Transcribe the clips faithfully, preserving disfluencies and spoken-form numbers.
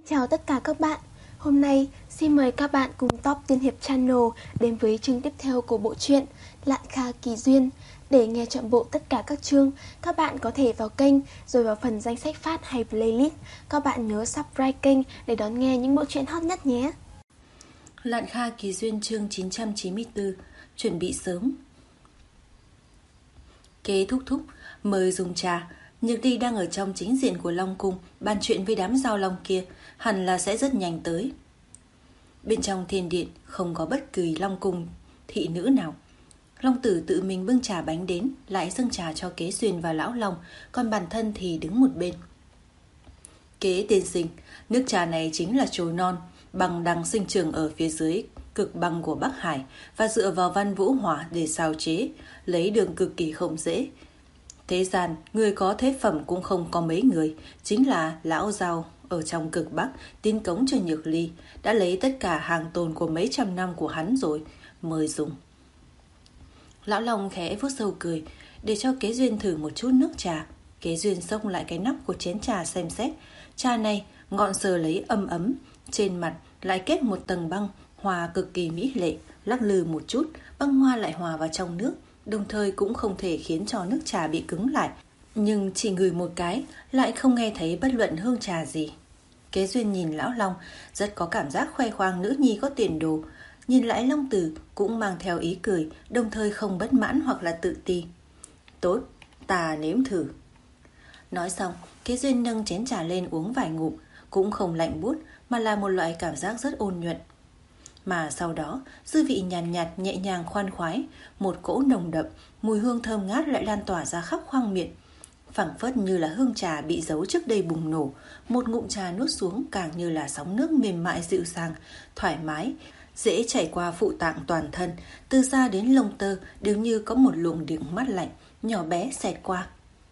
Chào tất cả các bạn. Hôm nay xin mời các bạn cùng Top Tiên Hiệp Channel đến với chương tiếp theo của bộ truyện Lạn Kha Kỳ Duyên. Để nghe trọn bộ tất cả các chương, các bạn có thể vào kênh rồi vào phần danh sách phát hay playlist. Các bạn nhớ subscribe kênh để đón nghe những bộ truyện hot nhất nhé. Lạn Kha Kỳ Duyên chương chín trăm chín mươi tư. Chuẩn bị sớm. Kế thúc thúc mời dùng trà. Nhược Ly đang ở trong chính diện của Long Cung, bàn chuyện với đám giao long kia, hẳn là sẽ rất nhanh tới. Bên trong thiên điện không có bất kỳ Long Cung thị nữ nào. Long Tử tự mình bưng trà bánh đến, lại dâng trà cho Kế Xuyên và Lão Long, còn bản thân thì đứng một bên. Kế tiên sinh, nước trà này chính là chồi non, bằng đằng sinh trưởng ở phía dưới cực băng của Bắc Hải và dựa vào văn vũ hỏa để xào chế, lấy đường cực kỳ không dễ. Thế gian, người có thế phẩm cũng không có mấy người, chính là Lão Giao ở trong cực Bắc, tin cống cho Nhược Ly, đã lấy tất cả hàng tồn của mấy trăm năm của hắn rồi, mời dùng. Lão Long khẽ vuốt râu cười, để cho Kế Duyên thử một chút nước trà. Kế Duyên xông lại cái nắp của chén trà xem xét. Trà này, ngọn sờ lấy ấm ấm, trên mặt lại kết một tầng băng, hòa cực kỳ mỹ lệ, lắc lư một chút, băng hoa lại hòa vào trong nước, đồng thời cũng không thể khiến cho nước trà bị cứng lại, nhưng chỉ ngửi một cái lại không nghe thấy bất luận hương trà gì. Kế Duyên nhìn Lão Long rất có cảm giác khoe khoang nữ nhi có tiền đồ, nhìn lại Long Tử cũng mang theo ý cười, đồng thời không bất mãn hoặc là tự ti. Tốt, ta nếm thử. Nói xong, Kế Duyên nâng chén trà lên uống vài ngụm, cũng không lạnh buốt mà là một loại cảm giác rất ôn nhuận. Mà sau đó, dư vị nhàn nhạt, nhạt nhẹ nhàng khoan khoái, một cỗ nồng đậm, mùi hương thơm ngát lại lan tỏa ra khắp khoang miệng. Phảng phất như là hương trà bị giấu trước đây bùng nổ, một ngụm trà nuốt xuống càng như là sóng nước mềm mại dịu dàng, thoải mái, dễ chảy qua phụ tạng toàn thân, từ da đến lông tơ đều như có một luồng điện mát lạnh, nhỏ bé xẹt qua.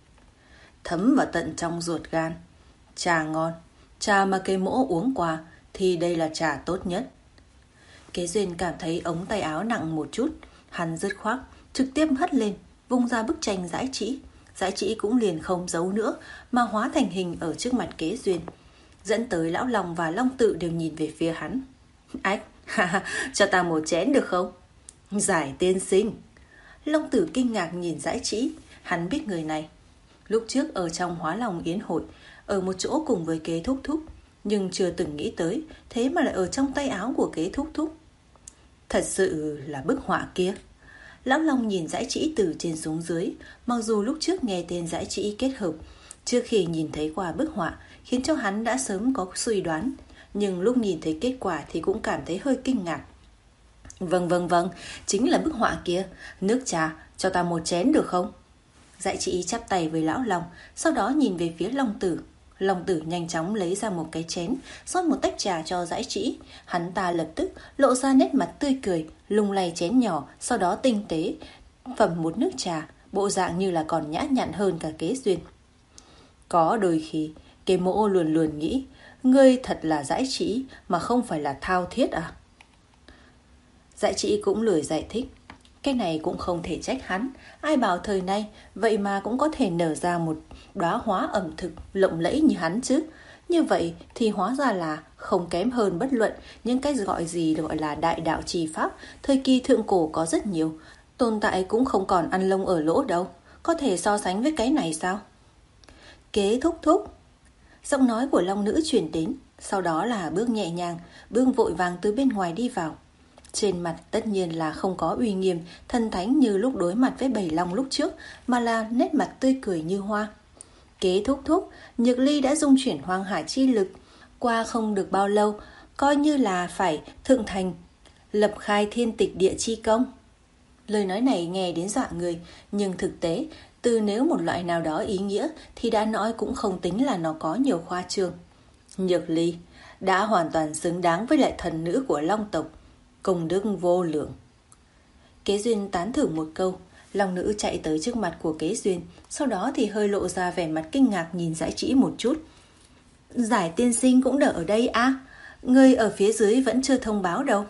Thấm vào tận trong ruột gan. Trà ngon, trà mà cây mỗ uống qua thì đây là trà tốt nhất. Kế Duyên cảm thấy ống tay áo nặng một chút, hắn dứt khoát, trực tiếp hất lên, vung ra bức tranh giải chỉ. Giải chỉ cũng liền không giấu nữa, mà hóa thành hình ở trước mặt Kế Duyên. Dẫn tới Lão Long và Long Tự đều nhìn về phía hắn. Ách, cho ta một chén được không? Giải tiên sinh. Long Tử kinh ngạc nhìn giải chỉ, hắn biết người này. Lúc trước ở trong Hóa Long Yến hội, ở một chỗ cùng với Kế Thúc Thúc, nhưng chưa từng nghĩ tới, thế mà lại ở trong tay áo của Kế Thúc Thúc. Thật sự là bức họa kia. Lão Long nhìn giải chỉ từ trên xuống dưới, mặc dù lúc trước nghe tên giải chỉ kết hợp, trước khi nhìn thấy qua bức họa, khiến cho hắn đã sớm có suy đoán, nhưng lúc nhìn thấy kết quả thì cũng cảm thấy hơi kinh ngạc. Vâng vâng vâng, chính là bức họa kia, nước trà, cho ta một chén được không? Giải chỉ chắp tay với Lão Long, sau đó nhìn về phía Long Tử. Long Tử nhanh chóng lấy ra một cái chén, rót một tách trà cho giải chỉ. Hắn ta lập tức lộ ra nét mặt tươi cười, lung lay chén nhỏ, sau đó tinh tế phẩm một nước trà, bộ dạng như là còn nhã nhặn hơn cả Kế Duyên. Có đôi khi, Kế Mỗ luôn luôn nghĩ, ngươi thật là giải chỉ mà không phải là thao thiết à? Giải chỉ cũng lười giải thích. Cái này cũng không thể trách hắn, ai bảo thời nay vậy mà cũng có thể nở ra một đóa hoa ẩm thực lộng lẫy như hắn chứ. Như vậy thì hóa ra là không kém hơn bất luận những cái gọi gì gọi là đại đạo trì pháp, thời kỳ thượng cổ có rất nhiều, tồn tại cũng không còn ăn lông ở lỗ đâu, có thể so sánh với cái này sao? Kế Thúc Thúc. Giọng nói của Long Nữ truyền đến, sau đó là bước nhẹ nhàng, bước vội vàng từ bên ngoài đi vào. Trên mặt tất nhiên là không có uy nghiêm, thân thánh như lúc đối mặt với bầy long lúc trước, mà là nét mặt tươi cười như hoa. Kế Thúc Thúc, Nhược Ly đã dung chuyển hoang hải chi lực, qua không được bao lâu, coi như là phải thượng thành, lập khai thiên tịch địa chi công. Lời nói này nghe đến dọa người, nhưng thực tế, từ nếu một loại nào đó ý nghĩa thì đã nói cũng không tính là nó có nhiều khoa trương. Nhược Ly đã hoàn toàn xứng đáng với lại thần nữ của Long tộc, công đức vô lượng. Kế Duyên tán thưởng một câu, Long Nữ chạy tới trước mặt của Kế Duyên, sau đó thì hơi lộ ra vẻ mặt kinh ngạc nhìn giải chỉ một chút. Giải tiên sinh cũng đỡ ở đây à? Người ở phía dưới vẫn chưa thông báo đâu.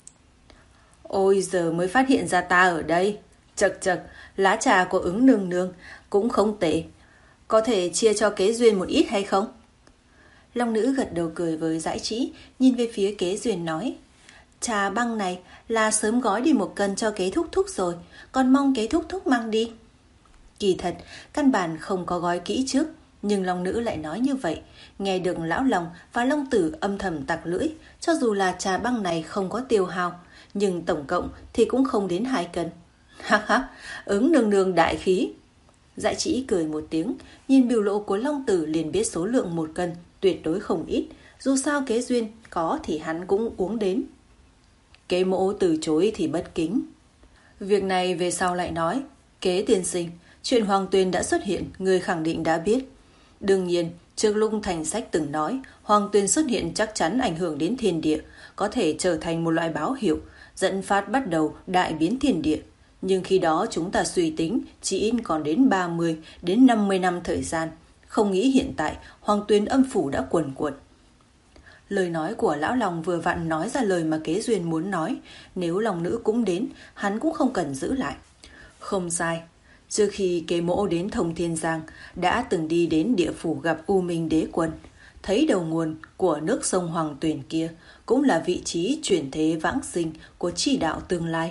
Ôi giờ mới phát hiện ra ta ở đây. Chật chật, lá trà của ứng nương nương cũng không tệ. Có thể chia cho Kế Duyên một ít hay không? Long nữ gật đầu cười với Dãi Trĩ, nhìn về phía Kế Duyên nói: Trà băng này là sớm gói đi một cân cho Kế thúc thúc rồi, còn mong Kế thúc thúc mang đi. Kỳ thật, căn bản không có gói kỹ trước, nhưng Long nữ lại nói như vậy, nghe được Lão Long và Long Tử âm thầm tặc lưỡi. Cho dù là trà băng này không có tiêu hao, nhưng tổng cộng thì cũng không đến hai cân. Hắc hắc, ứng nương nương đại khí. Dãi Trĩ cười một tiếng, nhìn biểu lộ của Long Tử liền biết số lượng một cân tuyệt đối không ít, dù sao Kế Duyên có thì hắn cũng uống đến. Kế mỗ từ chối thì bất kính. Việc này về sau lại nói. Kế tiên sinh, chuyện Hoàng Tuyền đã xuất hiện, người khẳng định đã biết. Đương nhiên, trước lúc thành sách từng nói, Hoàng Tuyền xuất hiện chắc chắn ảnh hưởng đến thiên địa, có thể trở thành một loại báo hiệu, dẫn phát bắt đầu đại biến thiên địa. Nhưng khi đó chúng ta suy tính chỉ in còn đến ba mươi đến năm mươi năm thời gian, không nghĩ hiện tại Hoàng Tuyền âm phủ đã quần quật. Lời nói của Lão Long vừa vặn nói ra lời mà Kế Duyên muốn nói, nếu Long nữ cũng đến, hắn cũng không cần giữ lại. Không sai, trước khi Kế mỗ đến Thông Thiên Giang, đã từng đi đến địa phủ gặp U Minh Đế Quân, thấy đầu nguồn của nước sông Hoàng Tuyền kia cũng là vị trí chuyển thế vãng sinh của chi đạo tương lai.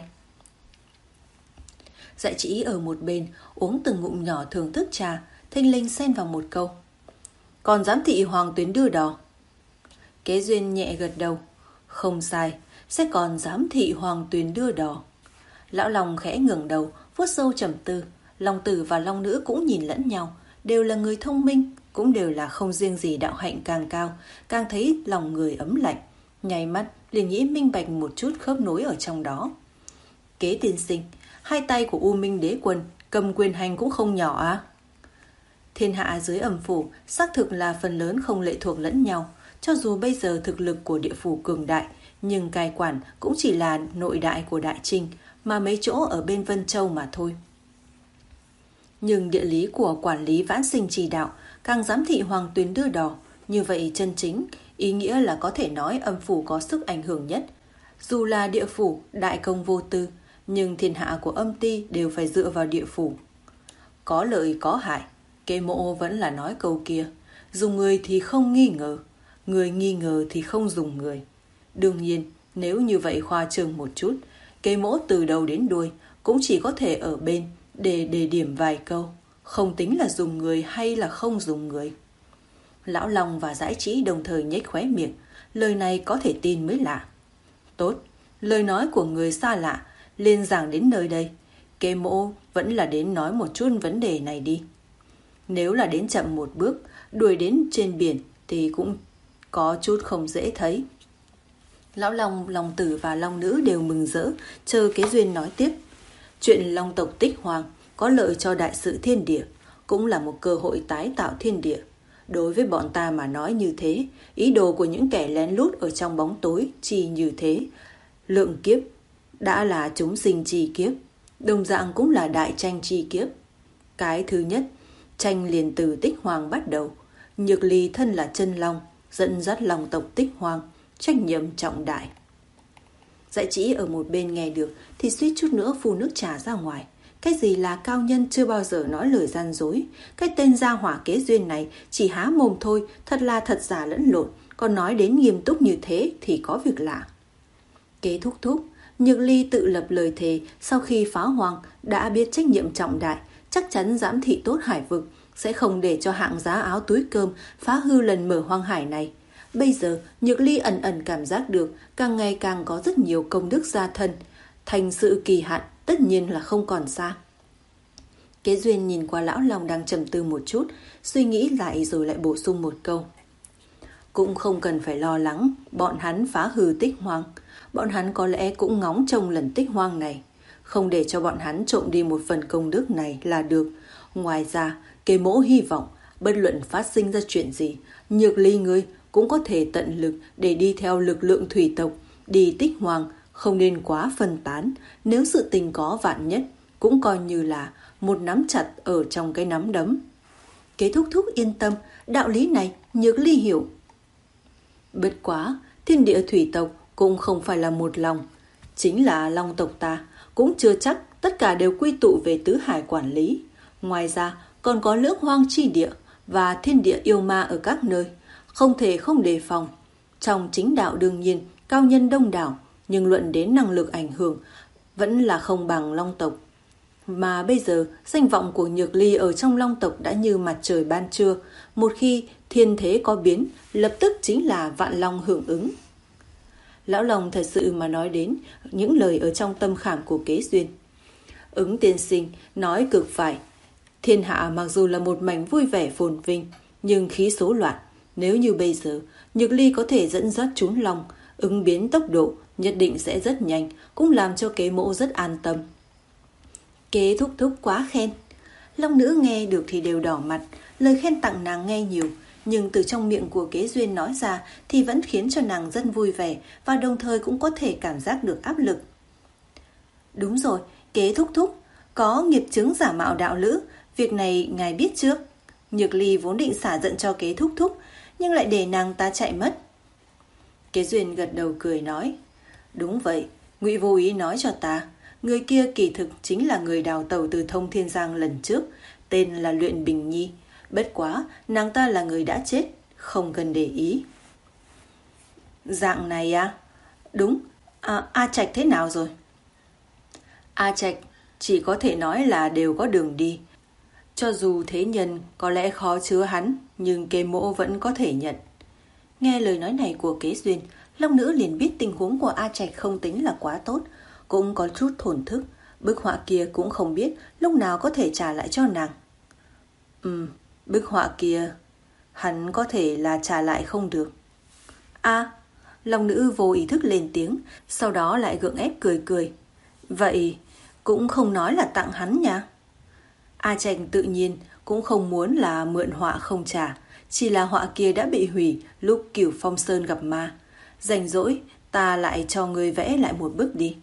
Dãi Trĩ ở một bên uống từng ngụm nhỏ thưởng thức trà, thình lình xen vào một câu: Còn giám thị Hoàng Tuyền đưa đò. Kế Duyên nhẹ gật đầu: Không sai, sẽ còn giám thị Hoàng Tuyền đưa đò. Lão Long khẽ ngẩng đầu, vuốt râu trầm tư. Long Tử và Long nữ cũng nhìn lẫn nhau, đều là người thông minh, cũng đều là không riêng gì đạo hạnh càng cao, càng thấy lòng người ấm lạnh. Nháy mắt liền nghĩ minh bạch một chút khớp nối ở trong đó. Kế tiên sinh, hai tay của U Minh Đế Quân cầm quyền hành cũng không nhỏ à? Thiên hạ dưới âm phủ xác thực là phần lớn không lệ thuộc lẫn nhau. Cho dù bây giờ thực lực của địa phủ cường đại, nhưng cai quản cũng chỉ là nội đại của Đại Trinh, mà mấy chỗ ở bên Vân Châu mà thôi. Nhưng địa lý của quản lý vãn sinh trì đạo càng giám thị Hoàng Tuyền đưa đò, như vậy chân chính, ý nghĩa là có thể nói âm phủ có sức ảnh hưởng nhất. Dù là địa phủ, đại công vô tư, nhưng thiên hạ của âm ty đều phải dựa vào địa phủ. Có lợi có hại, Kế mộ vẫn là nói câu kia, dùng người thì không nghi ngờ, người nghi ngờ thì không dùng người. Đương nhiên, nếu như vậy khoa trương một chút, Kế mỗ từ đầu đến đuôi cũng chỉ có thể ở bên để đề điểm vài câu, không tính là dùng người hay là không dùng người. Lão Long và Dãi Trĩ đồng thời nhếch khóe miệng, lời này có thể tin mới lạ. Tốt, lời nói của người xa lạ lên giảng đến nơi đây, Kế mỗ vẫn là đến nói một chút vấn đề này đi. Nếu là đến chậm một bước, đuổi đến trên biển thì cũng có chút không dễ thấy. Lão Long, Long Tử và Long nữ đều mừng rỡ, chờ Kế Duyên nói tiếp. Chuyện Long tộc tích hoàng có lợi cho đại sự thiên địa, cũng là một cơ hội tái tạo thiên địa. Đối với bọn ta mà nói như thế, ý đồ của những kẻ lén lút ở trong bóng tối chỉ như thế. Lượng kiếp đã là chúng sinh chi kiếp, đồng dạng cũng là đại tranh chi kiếp. Cái thứ nhất, tranh liền từ tích hoàng bắt đầu. Nhược Ly thân là chân long, dẫn dắt Long tộc tích hoàng, trách nhiệm trọng đại. Dãi Trĩ ở một bên nghe được thì suýt chút nữa phun nước trà ra ngoài. Cái gì là cao nhân chưa bao giờ nói lời gian dối. Cái tên gia hỏa Kế Duyên này chỉ há mồm thôi, thật là thật giả lẫn lộn. Còn nói đến nghiêm túc như thế thì có việc lạ. Kế thúc thúc, Nhược Ly tự lập lời thề sau khi phá hoàng đã biết trách nhiệm trọng đại, chắc chắn giám thị tốt hải vực, sẽ không để cho hạng giá áo túi cơm phá hư lần mở hoang hải này. Bây giờ Nhược Ly ẩn ẩn cảm giác được càng ngày càng có rất nhiều công đức gia thân, thành sự kỳ hạn tất nhiên là không còn xa. Kế Duyên nhìn qua Lão Long đang trầm tư một chút, suy nghĩ lại rồi lại bổ sung một câu. Cũng không cần phải lo lắng bọn hắn phá hư tích hoang, bọn hắn có lẽ cũng ngóng trông lần tích hoang này, không để cho bọn hắn trộm đi một phần công đức này là được. Ngoài ra, Kế mỗ hy vọng bất luận phát sinh ra chuyện gì, Nhược Ly ngươi cũng có thể tận lực để đi theo lực lượng thủy tộc, đi tích hoang, không nên quá phân tán. Nếu sự tình có vạn nhất, cũng coi như là một nắm chặt ở trong cái nắm đấm. Kế thúc thúc yên tâm, đạo lý này Nhược Ly hiểu. Bất quá, thiên địa thủy tộc cũng không phải là một lòng. Chính là Long tộc ta, cũng chưa chắc tất cả đều quy tụ về tứ hải quản lý. Ngoài ra, còn có lưỡng hoang chi địa và thiên địa yêu ma ở các nơi. không thể không đề phòng. Trong chính đạo đương nhiên, cao nhân đông đảo, nhưng luận đến năng lực ảnh hưởng, vẫn là không bằng Long tộc. Mà bây giờ, danh vọng của Nhược Ly ở trong Long tộc đã như mặt trời ban trưa. Một khi thiên thế có biến, lập tức chính là vạn long hưởng ứng. Lão Long thật sự mà nói đến những lời ở trong tâm khảm của Kế Duyên. Ứng tiên sinh nói cực phải. Thiên hạ mặc dù là một mảnh vui vẻ phồn vinh, nhưng khí số loạn. Nếu như bây giờ, Nhược Ly có thể dẫn dắt trún long, ứng biến tốc độ nhất định sẽ rất nhanh, cũng làm cho Kế mộ rất an tâm. Kế thúc thúc quá khen. Long nữ nghe được thì đều đỏ mặt, lời khen tặng nàng nghe nhiều, nhưng từ trong miệng của Kế Duyên nói ra thì vẫn khiến cho nàng rất vui vẻ và đồng thời cũng có thể cảm giác được áp lực. Đúng rồi, Kế thúc thúc, có nghiệp chứng giả mạo đạo lữ, việc này ngài biết chưa? Nhược Ly vốn định xả giận cho Kế thúc thúc, nhưng lại để nàng ta chạy mất. Kế Duyên gật đầu cười nói, đúng vậy, Ngụy vô ý nói cho ta, người kia kỳ thực chính là người đào tẩu từ Thông Thiên Giang lần trước, tên là Luyện Bình Nhi. Bất quá, nàng ta là người đã chết, không cần để ý. Dạng này à? Đúng, à, A Trạch thế nào rồi? A Trạch chỉ có thể nói là đều có đường đi. Cho dù thế nhân có lẽ khó chứa hắn, nhưng Kế mộ vẫn có thể nhận. Nghe lời nói này của Kế Duyên, Long nữ liền biết tình huống của A Trạch không tính là quá tốt, cũng có chút thổn thức. Bức họa kia cũng không biết lúc nào có thể trả lại cho nàng. Ừm, bức họa kia hắn có thể là trả lại không được. À, Long nữ vô ý thức lên tiếng, sau đó lại gượng ép cười cười. Vậy cũng không nói là tặng hắn nha. A Trạch tự nhiên cũng không muốn là mượn họa không trả, chỉ là họa kia đã bị hủy lúc Cửu Phong Sơn gặp ma. Rảnh rỗi, ta lại cho người vẽ lại một bức đi.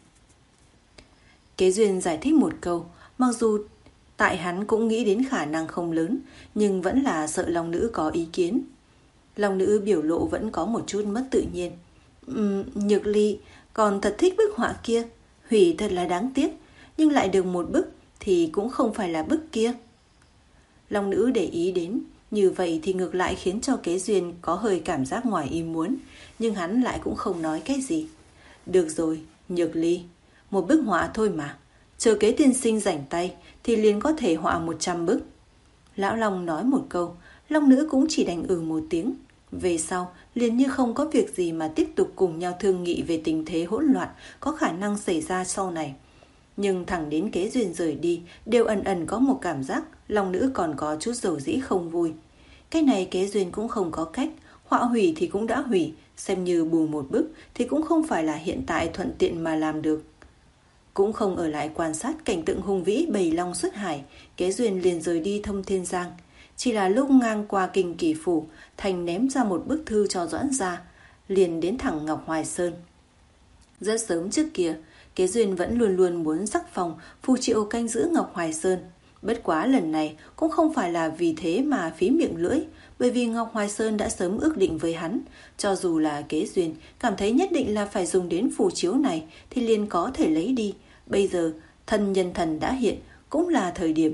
Kế Duyên giải thích một câu, mặc dù tại hắn cũng nghĩ đến khả năng không lớn, nhưng vẫn là sợ Long nữ có ý kiến. Long nữ biểu lộ vẫn có một chút mất tự nhiên. Uhm, Nhược Ly còn thật thích bức họa kia, hủy thật là đáng tiếc, nhưng lại được một bức thì cũng không phải là bức kia. Long nữ để ý đến, như vậy thì ngược lại khiến cho Kế Duyên có hơi cảm giác ngoài ý muốn, nhưng hắn lại cũng không nói cái gì. Được rồi, Nhược Ly, một bức họa thôi mà, chờ Kế tiên sinh rảnh tay thì liền có thể họa một trăm bức. Lão Long nói một câu, Long nữ cũng chỉ đành ừ một tiếng. Về sau, liền như không có việc gì mà tiếp tục cùng nhau thương nghị về tình thế hỗn loạn có khả năng xảy ra sau này. Nhưng thẳng đến Kế Duyên rời đi, đều ẩn ẩn có một cảm giác Long nữ còn có chút dầu dĩ không vui. Cái này Kế Duyên cũng không có cách, họa hủy thì cũng đã hủy, xem như bù một bức thì cũng không phải là hiện tại thuận tiện mà làm được. Cũng không ở lại quan sát cảnh tượng hùng vĩ bầy long xuất hải, Kế Duyên liền rời đi Thông Thiên Giang. Chỉ là lúc ngang qua Kinh Kỳ Phủ, Thành ném ra một bức thư cho Doãn gia, liền đến thẳng Ngọc Hoài Sơn. Rất sớm trước kia, Kế Duyên vẫn luôn luôn muốn sắc phong phù triệu canh giữ Ngọc Hoài Sơn. Bất quá lần này cũng không phải là vì thế mà phí miệng lưỡi, bởi vì Ngọc Hoài Sơn đã sớm ước định với hắn, cho dù là Kế Duyên cảm thấy nhất định là phải dùng đến phù chiếu này thì liền có thể lấy đi. Bây giờ thân nhân thần đã hiện, cũng là thời điểm.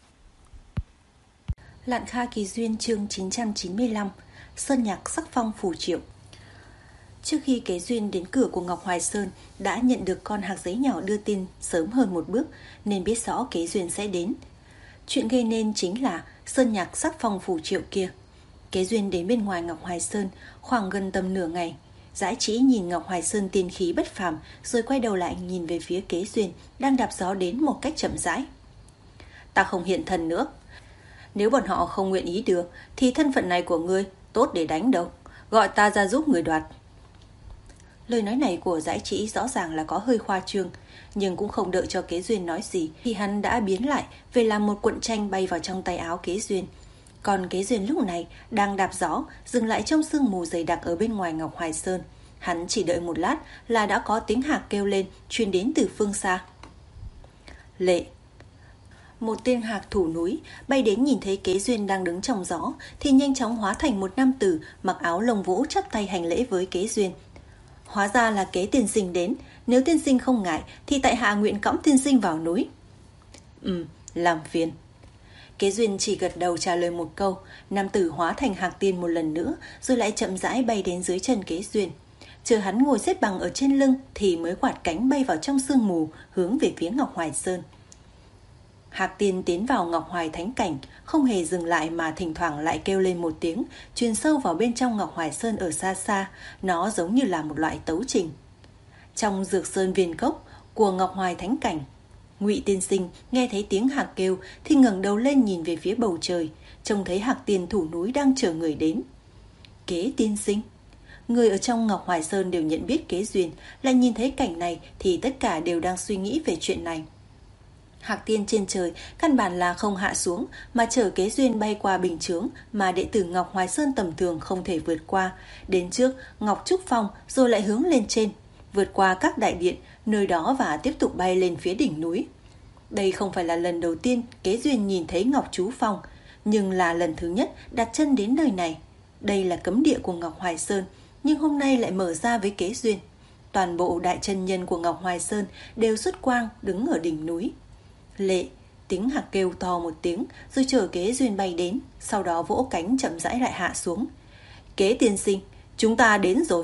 Lạn Kha Kỳ Duyên chương chín trăm chín mươi lăm, Sơn Nhạc sắc phong phù triệu. Trước khi Kế Duyên đến cửa của Ngọc Hoài Sơn, đã nhận được con hạc giấy nhỏ đưa tin sớm hơn một bước, nên biết rõ Kế Duyên sẽ đến. Chuyện gây nên chính là Sơn Nhạc sắc phong phù triệu kia. Kế Duyên đến bên ngoài Ngọc Hoài Sơn khoảng gần tầm nửa ngày. Dãi Trĩ nhìn Ngọc Hoài Sơn tiên khí bất phàm, rồi quay đầu lại nhìn về phía Kế Duyên đang đạp gió đến một cách chậm rãi. Ta không hiện thân nữa. Nếu bọn họ không nguyện ý được thì thân phận này của ngươi tốt để đánh đâu. Gọi ta ra giúp người đoạt. Lời nói này của Dãi Trĩ rõ ràng là có hơi khoa trương, nhưng cũng không đợi cho Kế Duyên nói gì thì hắn đã biến lại về làm một cuộn tranh bay vào trong tay áo Kế Duyên. Còn Kế Duyên lúc này đang đạp gió, dừng lại trong sương mù dày đặc ở bên ngoài Ngọc Hoài Sơn. Hắn chỉ đợi một lát là đã có tiếng hạc kêu lên truyền đến từ phương xa. Lệ. Một tên hạc thủ núi bay đến nhìn thấy Kế Duyên đang đứng trong gió thì nhanh chóng hóa thành một nam tử mặc áo lông vũ chắp tay hành lễ với Kế Duyên. Hóa ra là Kế tiên sinh đến, nếu tiên sinh không ngại thì tại hạ nguyện cõng tiên sinh vào núi. Ừ, làm phiền. Kế Duyên chỉ gật đầu trả lời một câu, nam tử hóa thành hạc tiên một lần nữa, rồi lại chậm rãi bay đến dưới chân Kế Duyên. Chờ hắn ngồi xếp bằng ở trên lưng thì mới quạt cánh bay vào trong sương mù, hướng về phía Ngọc Hoài Sơn. Hạc tiên tiến vào Ngọc Hoài Thánh Cảnh, không hề dừng lại mà thỉnh thoảng lại kêu lên một tiếng, truyền sâu vào bên trong Ngọc Hoài Sơn ở xa xa, nó giống như là một loại tấu trình. Trong Dược Sơn Viên Cốc của Ngọc Hoài Thánh Cảnh, Ngụy tiên sinh nghe thấy tiếng hạc kêu thì ngẩng đầu lên nhìn về phía bầu trời, trông thấy hạc tiên thủ núi đang chờ người đến. Kế tiên sinh. Người ở trong Ngọc Hoài Sơn đều nhận biết Kế Duyên, lại nhìn thấy cảnh này thì tất cả đều đang suy nghĩ về chuyện này. Hạc tiên trên trời căn bản là không hạ xuống, mà chở Kế Duyên bay qua bình chướng mà đệ tử Ngọc Hoài Sơn tầm thường không thể vượt qua, đến trước Ngọc Trúc Phong rồi lại hướng lên trên, vượt qua các đại điện nơi đó và tiếp tục bay lên phía đỉnh núi. Đây không phải là lần đầu tiên Kế Duyên nhìn thấy Ngọc Chú Phong, nhưng là lần thứ nhất đặt chân đến nơi này. Đây là cấm địa của Ngọc Hoài Sơn, nhưng hôm nay lại mở ra với Kế Duyên. Toàn bộ đại chân nhân của Ngọc Hoài Sơn đều xuất quang đứng ở đỉnh núi. Lệ, tiếng hạc kêu to một tiếng rồi chở Kế Duyên bay đến, sau đó vỗ cánh chậm rãi lại hạ xuống. Kế tiên sinh, chúng ta đến rồi.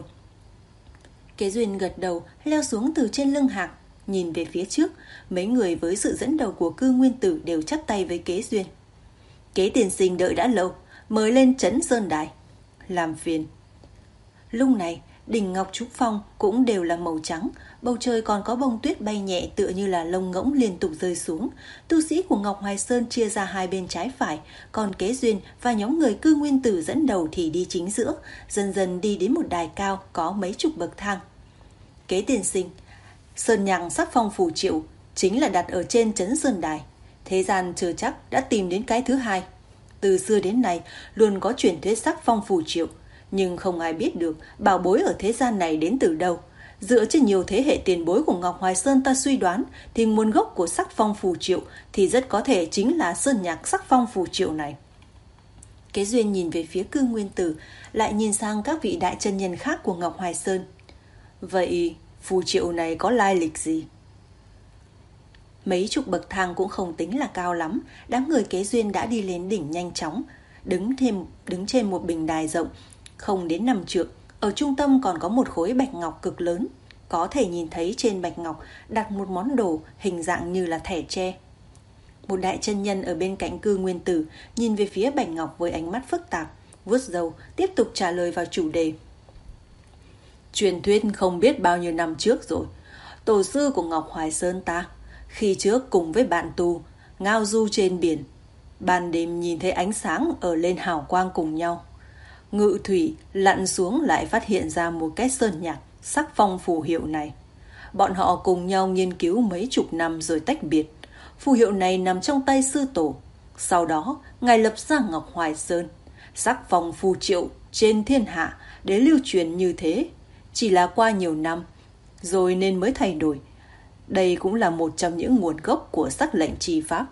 Kế Duyên gật đầu, leo xuống từ trên lưng hạc, nhìn về phía trước. Mấy người với sự dẫn đầu của Cư Nguyên Tử đều chắp tay với Kế Duyên. Kế tiên sinh đợi đã lâu, mời lên Trấn Sơn Đài. Làm phiền. Lúc này đỉnh Ngọc Trúc Phong cũng đều là màu trắng, bầu trời còn có bông tuyết bay nhẹ tựa như là lông ngỗng liên tục rơi xuống. Tu sĩ của Ngọc Hoài Sơn chia ra hai bên trái phải, còn Kế Duyên và nhóm người Cư Nguyên Tử dẫn đầu thì đi chính giữa, dần dần đi đến một đài cao có mấy chục bậc thang. Kế tiên sinh, sơn nhạc sắc phong phù triệu chính là đặt ở trên Trấn Sơn Đài. Thế gian chưa chắc đã tìm đến cái thứ hai. Từ xưa đến nay luôn có truyền thuyết sắc phong phù triệu, nhưng không ai biết được bảo bối ở thế gian này đến từ đâu. Dựa trên nhiều thế hệ tiền bối của Ngọc Hoài Sơn ta suy đoán thì nguồn gốc của sắc phong phù triệu thì rất có thể chính là sơn nhạc sắc phong phù triệu này. Kế Duyên nhìn về phía Cư Nguyên Tử, lại nhìn sang các vị đại chân nhân khác của Ngọc Hoài Sơn. Vậy phù triệu này có lai lịch gì? Mấy chục bậc thang cũng không tính là cao lắm, đám người Kế Duyên đã đi lên đỉnh nhanh chóng, đứng thêm đứng trên một bình đài rộng không đến năm trượng. Ở trung tâm còn có một khối bạch ngọc cực lớn, có thể nhìn thấy trên bạch ngọc đặt một món đồ hình dạng như là thẻ tre. Một đại chân nhân ở bên cạnh Cư Nguyên Tử nhìn về phía bạch ngọc với ánh mắt phức tạp, vuốt râu tiếp tục trả lời vào chủ đề. Truyền thuyết không biết bao nhiêu năm trước rồi, tổ sư của Ngọc Hoài Sơn ta khi trước cùng với bạn tu ngao du trên biển, ban đêm nhìn thấy ánh sáng ở lên hào quang cùng nhau. Ngự thủy lặn xuống lại phát hiện ra một cái sơn nhạc sắc phong phù hiệu này. Bọn họ cùng nhau nghiên cứu mấy chục năm rồi tách biệt. Phù hiệu này nằm trong tay sư tổ. Sau đó ngài lập ra Ngọc Hoài Sơn, sắc phong phù triệu trên thiên hạ để lưu truyền như thế. Chỉ là qua nhiều năm rồi nên mới thay đổi. Đây cũng là một trong những nguồn gốc của sắc lệnh chi pháp.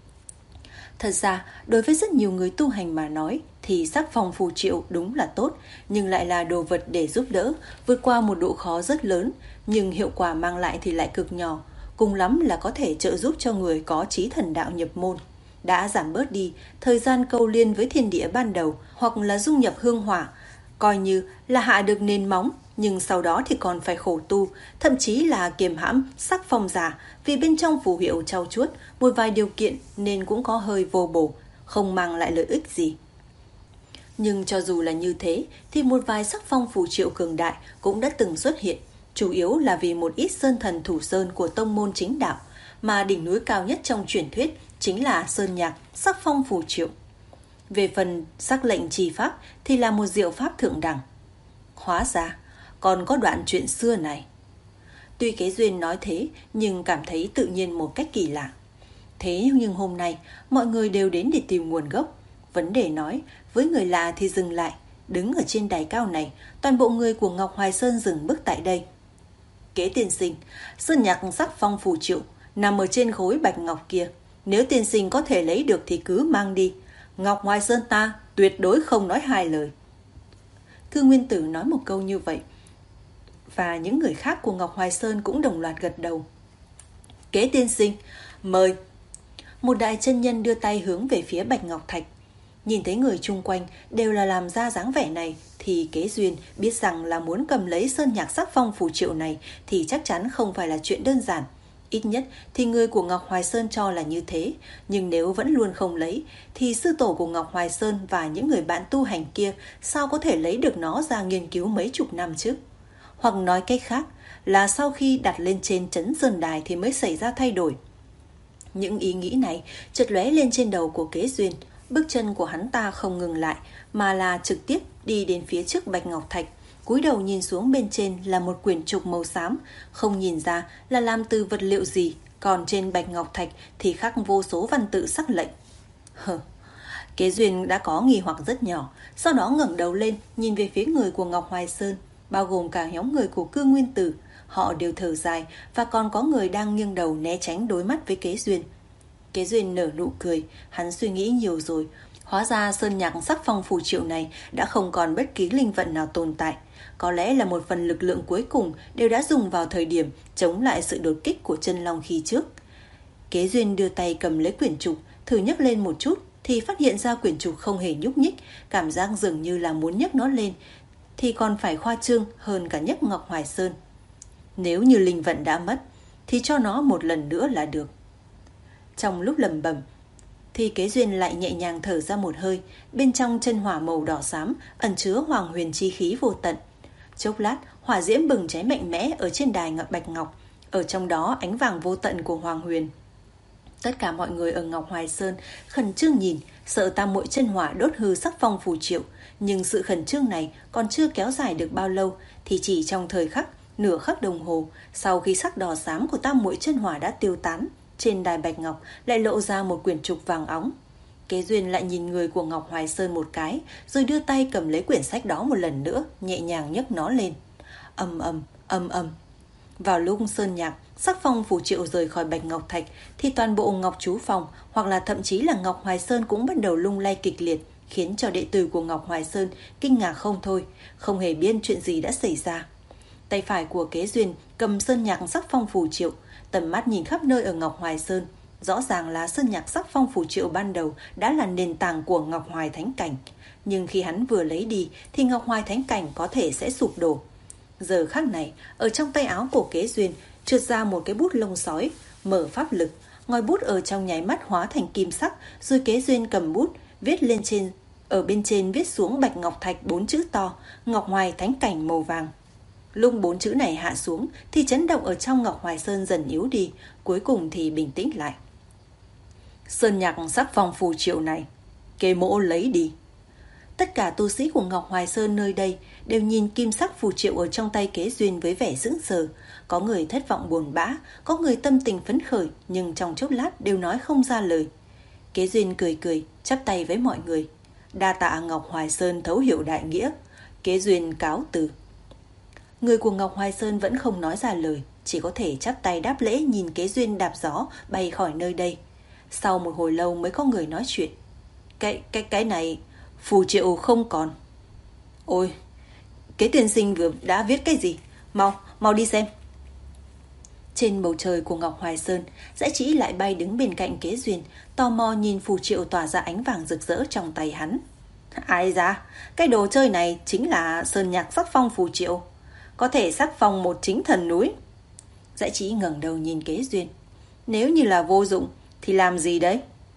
Thật ra, đối với rất nhiều người tu hành mà nói thì sắc phong phù triệu đúng là tốt, nhưng lại là đồ vật để giúp đỡ, vượt qua một độ khó rất lớn, nhưng hiệu quả mang lại thì lại cực nhỏ, cùng lắm là có thể trợ giúp cho người có chí thần đạo nhập môn. Đã giảm bớt đi thời gian câu liên với thiên địa ban đầu, hoặc là dung nhập hương hỏa, coi như là hạ được nền móng, nhưng sau đó thì còn phải khổ tu, thậm chí là kiềm hãm sắc phong giả, vì bên trong phù hiệu trau chuốt một vài điều kiện nên cũng có hơi vô bổ, không mang lại lợi ích gì. Nhưng cho dù là như thế thì một vài sắc phong phù triệu cường đại cũng đã từng xuất hiện, chủ yếu là vì một ít sơn thần thủ sơn của tông môn chính đạo, mà đỉnh núi cao nhất trong truyền thuyết chính là sơn nhạc sắc phong phù triệu. Về phần sắc lệnh trì pháp thì là một diệu pháp thượng đẳng. Hóa ra còn có đoạn chuyện xưa này. Tuy Kế Duyên nói thế nhưng cảm thấy tự nhiên một cách kỳ lạ. Thế nhưng hôm nay mọi người đều đến để tìm nguồn gốc. Vấn đề nói với người lạ thì dừng lại. Đứng ở trên đài cao này, toàn bộ người của Ngọc Hoài Sơn dừng bước tại đây. Kế tiên sinh, sơn nhạc sắc phong phù triệu nằm ở trên khối bạch ngọc kia. Nếu tiên sinh có thể lấy được thì cứ mang đi. Ngọc Hoài Sơn ta tuyệt đối không nói hai lời. Cư Nguyên Tử nói một câu như vậy, và những người khác của Ngọc Hoài Sơn cũng đồng loạt gật đầu. Kế tiên sinh, mời. một đại chân nhân đưa tay hướng về phía Bạch Ngọc Thạch. Nhìn thấy người chung quanh đều là làm ra dáng vẻ này thì Kế Duyên biết rằng là muốn cầm lấy sơn nhạc sắc phong phù triệu này thì chắc chắn không phải là chuyện đơn giản. Ít nhất thì người của Ngọc Hoài Sơn cho là như thế, nhưng nếu vẫn luôn không lấy thì sư tổ của Ngọc Hoài Sơn và những người bạn tu hành kia sao có thể lấy được nó ra nghiên cứu mấy chục năm chứ? Hoặc nói cách khác là sau khi đặt lên trên trấn Sơn Đài thì mới xảy ra thay đổi. Những ý nghĩ này chợt lóe lên trên đầu của Kế Duyên. Bước chân của hắn ta không ngừng lại mà là trực tiếp đi đến phía trước Bạch Ngọc Thạch, cúi đầu nhìn xuống bên trên là một quyển trục màu xám, không nhìn ra là làm từ vật liệu gì, còn trên Bạch Ngọc Thạch thì khắc vô số văn tự sắc lệnh. Hờ, Kế Duyên đã có nghi hoặc rất nhỏ, sau đó ngẩng đầu lên nhìn về phía người của Ngọc Hoài Sơn, bao gồm cả nhóm người của Cư Nguyên Tử. Họ đều thở dài và còn có người đang nghiêng đầu né tránh đối mắt với Kế Duyên. Kế Duyên nở nụ cười, hắn suy nghĩ nhiều rồi. Hóa ra sơn nhạc sắc phong phù triệu này đã không còn bất kỳ linh vận nào tồn tại. Có lẽ là một phần lực lượng cuối cùng đều đã dùng vào thời điểm chống lại sự đột kích của chân long khi trước. Kế Duyên đưa tay cầm lấy quyển trục, thử nhấc lên một chút thì phát hiện ra quyển trục không hề nhúc nhích, cảm giác dường như là muốn nhấc nó lên thì còn phải khoa trương hơn cả nhấc Ngọc Hoài Sơn. Nếu như linh vận đã mất thì cho nó một lần nữa là được. Trong lúc lẩm bẩm thì Kế Duyên lại nhẹ nhàng thở ra một hơi, bên trong chân hỏa màu đỏ xám ẩn chứa hoàng huyền chi khí vô tận. Chốc lát, hỏa diễm bừng cháy mạnh mẽ ở trên đài ngọc bạch ngọc, ở trong đó ánh vàng vô tận của hoàng huyền. Tất cả mọi người ở Ngọc Hoài Sơn khẩn trương nhìn, sợ tam muội chân hỏa đốt hư sắc phong phù triệu, nhưng sự khẩn trương này còn chưa kéo dài được bao lâu thì chỉ trong thời khắc, nửa khắc đồng hồ, sau khi sắc đỏ xám của tam muội chân hỏa đã tiêu tán, trên đài bạch ngọc lại lộ ra một quyển trục vàng óng. Kế Duyên lại nhìn người của Ngọc Hoài Sơn một cái, rồi đưa tay cầm lấy quyển sách đó một lần nữa, nhẹ nhàng nhấc nó lên. Ầm ầm, ầm ầm. Vào lúc sơn nhạc sắc phong phù triệu rời khỏi Bạch Ngọc Thạch thì toàn bộ Ngọc Chú Phòng hoặc là thậm chí là Ngọc Hoài Sơn cũng bắt đầu lung lay kịch liệt, khiến cho đệ tử của Ngọc Hoài Sơn kinh ngạc không thôi, không hề biết chuyện gì đã xảy ra. Tay phải của Kế Duyên cầm sơn nhạc sắc phong phù triệu, tầm mắt nhìn khắp nơi ở Ngọc Hoài Sơn. Rõ ràng là sơn nhạc sắc phong phù triệu ban đầu đã là nền tảng của Ngọc Hoài Thánh Cảnh, nhưng khi hắn vừa lấy đi thì Ngọc Hoài Thánh Cảnh có thể sẽ sụp đổ. Giờ khắc này, ở trong tay áo của Kế Duyên trượt ra một cái bút lông sói, mở pháp lực, ngòi bút ở trong nháy mắt hóa thành kim sắc, rồi Kế Duyên cầm bút viết lên trên, ở bên trên viết xuống Bạch Ngọc Thạch bốn chữ to, Ngọc Hoài Thánh Cảnh màu vàng. Lúc bốn chữ này hạ xuống thì chấn động ở trong Ngọc Hoài Sơn dần yếu đi, cuối cùng thì bình tĩnh lại. Sơn nhạc sắc phong phù triệu này, Kế mỗ lấy đi. Tất cả tu sĩ của Ngọc Hoài Sơn nơi đây đều nhìn kim sắc phù triệu ở trong tay Kế Duyên với vẻ sững sờ. Có người thất vọng buồn bã, có người tâm tình phấn khởi, nhưng trong chốc lát đều nói không ra lời. Kế Duyên cười cười, chắp tay với mọi người. Đa tạ Ngọc Hoài Sơn thấu hiểu đại nghĩa. Kế Duyên cáo từ. Người của Ngọc Hoài Sơn vẫn không nói ra lời, chỉ có thể chắp tay đáp lễ nhìn Kế Duyên đạp gió bay khỏi nơi đây. Sau một hồi lâu mới có người nói chuyện. Cái, cái, cái này, phù triệu không còn. Ôi, Kế tiên sinh vừa đã viết cái gì? Mau, mau đi xem. Trên bầu trời của Ngọc Hoài Sơn, Dã Trĩ lại bay đứng bên cạnh Kế Duyên, tò mò nhìn phù triệu tỏa ra ánh vàng rực rỡ trong tay hắn. Ai ra, cái đồ chơi này chính là sơn nhạc sắc phong phù triệu, có thể sắc phong một chính thần núi. Dã Trĩ ngẩng đầu nhìn Kế Duyên. Nếu như là vô dụng thì làm gì đấy?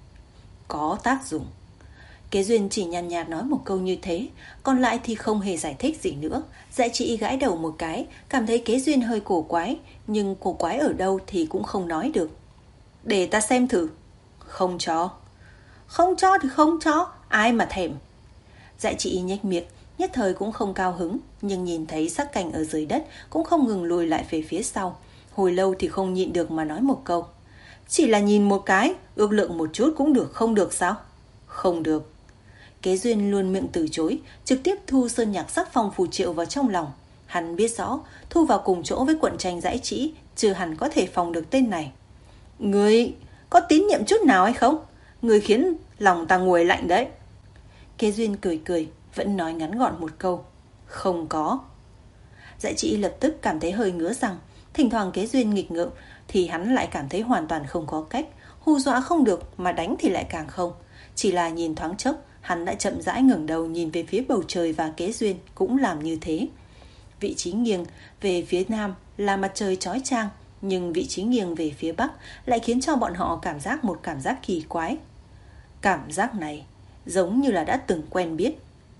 Có tác dụng. Kế Duyên chỉ nhàn nhạt nói một câu như thế, còn lại thì không hề giải thích gì nữa. Dã Trĩ gãi đầu một cái, cảm thấy Kế Duyên hơi cổ quái, nhưng cổ quái ở đâu thì cũng không nói được. Để ta xem thử. Không cho. Không cho thì không cho, ai mà thèm. Dã Trĩ nhếch miệng, nhất thời cũng không cao hứng, nhưng nhìn thấy sắc cảnh ở dưới đất cũng không ngừng lùi lại về phía sau. Hồi lâu thì không nhịn được mà nói một câu. Chỉ là nhìn một cái, ước lượng một chút cũng được, không được sao? Không được. Kế Duyên luôn miệng từ chối, trực tiếp thu sơn nhạc sắc phong phù triệu vào trong lòng. Hắn biết rõ, thu vào cùng chỗ với quận tranh Dã Trĩ, chưa hẳn có thể phòng được tên này. Người có tín nhiệm chút nào hay không? Người khiến lòng ta nguội lạnh đấy. Kế Duyên cười cười, vẫn nói ngắn gọn một câu. Không có. Dã Trĩ lập tức cảm thấy hơi ngứa răng. Thỉnh thoảng Kế Duyên nghịch ngợm thì hắn lại cảm thấy hoàn toàn không có cách. hù dọa không được mà đánh thì lại càng không. Chỉ là nhìn thoáng chốc, hắn đã chậm rãi ngẩng đầu nhìn về phía bầu trời và Kế Duyên cũng làm như thế. Vị trí nghiêng về phía nam là mặt trời chói chang, nhưng vị trí nghiêng về phía bắc lại khiến cho bọn họ cảm giác một cảm giác kỳ quái. Cảm giác này giống như là đã từng quen biết.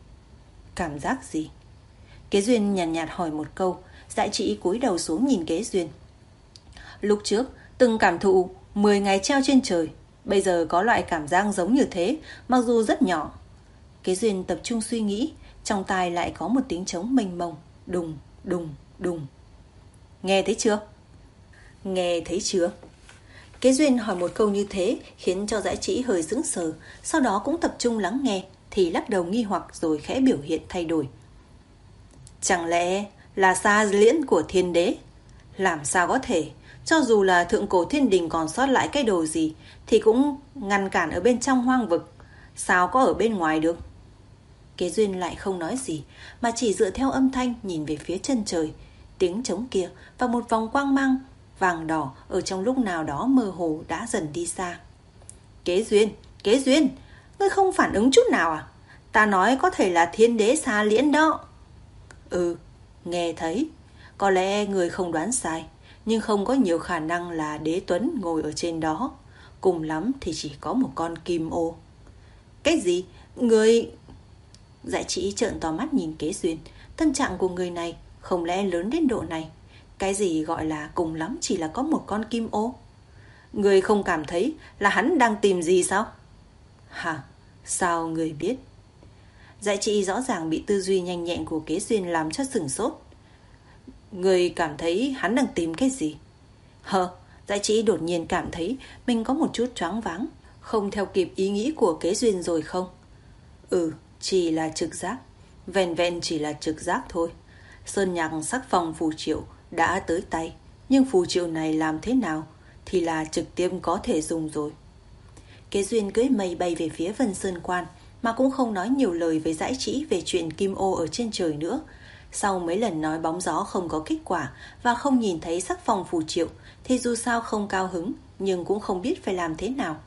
Cảm giác gì? Kế Duyên nhàn nhạt, nhạt hỏi một câu. Dại Chỉ cúi đầu xuống nhìn Kế Duyên. Lúc trước từng cảm thụ mười ngày treo trên trời, bây giờ có loại cảm giác giống như thế, mặc dù rất nhỏ. Kế Duyên tập trung suy nghĩ, trong tai lại có một tiếng trống mênh mông, đùng đùng đùng. Nghe thấy chưa? Nghe thấy chưa? Kế Duyên hỏi một câu như thế khiến cho Dại Chỉ hơi sững sờ, sau đó cũng tập trung lắng nghe thì lắc đầu nghi hoặc rồi khẽ biểu hiện thay đổi. Chẳng lẽ là xa liễn của thiên đế? Làm sao có thể? Cho dù là thượng cổ thiên đình còn sót lại cái đồ gì thì cũng ngăn cản ở bên trong hoang vực, sao có ở bên ngoài được? Kế Duyên lại không nói gì mà chỉ dựa theo âm thanh nhìn về phía chân trời. Tiếng trống kia và một vòng quang mang vàng đỏ ở trong lúc nào đó mơ hồ đã dần đi xa. Kế Duyên, Kế Duyên, ngươi không phản ứng chút nào à? Ta nói có thể là thiên đế xa liễn đó. Ừ, nghe thấy. Có lẽ người không đoán sai, nhưng không có nhiều khả năng là đế tuấn ngồi ở trên đó. Cùng lắm thì chỉ có một con kim ô. Cái gì? Người... Dại Chỉ trợn to mắt nhìn Kế Duyên. Tâm trạng của người này không lẽ lớn đến độ này? Cái gì gọi là cùng lắm chỉ là có một con kim ô? Người không cảm thấy là hắn đang tìm gì sao? Hả? Sao người biết? Dại Chỉ rõ ràng bị tư duy nhanh nhẹn của Kế Duyên làm cho sửng sốt. Người cảm thấy hắn đang tìm cái gì? Hờ, Dại Chỉ đột nhiên cảm thấy mình có một chút choáng váng, không theo kịp ý nghĩ của Kế Duyên rồi không? Ừ, chỉ là trực giác. Vẹn vẹn chỉ là trực giác thôi. Sơn nhạc sắc phong phù triệu đã tới tay, nhưng phù triệu này làm thế nào thì là trực tiếp có thể dùng rồi. Kế Duyên cưỡi mây bay về phía Vân Sơn Quan, mà cũng không nói nhiều lời với Dãi Chỉ về chuyện kim ô ở trên trời nữa. Sau mấy lần nói bóng gió không có kết quả và không nhìn thấy sắc phong phù triệu, thì dù sao không cao hứng, nhưng cũng không biết phải làm thế nào.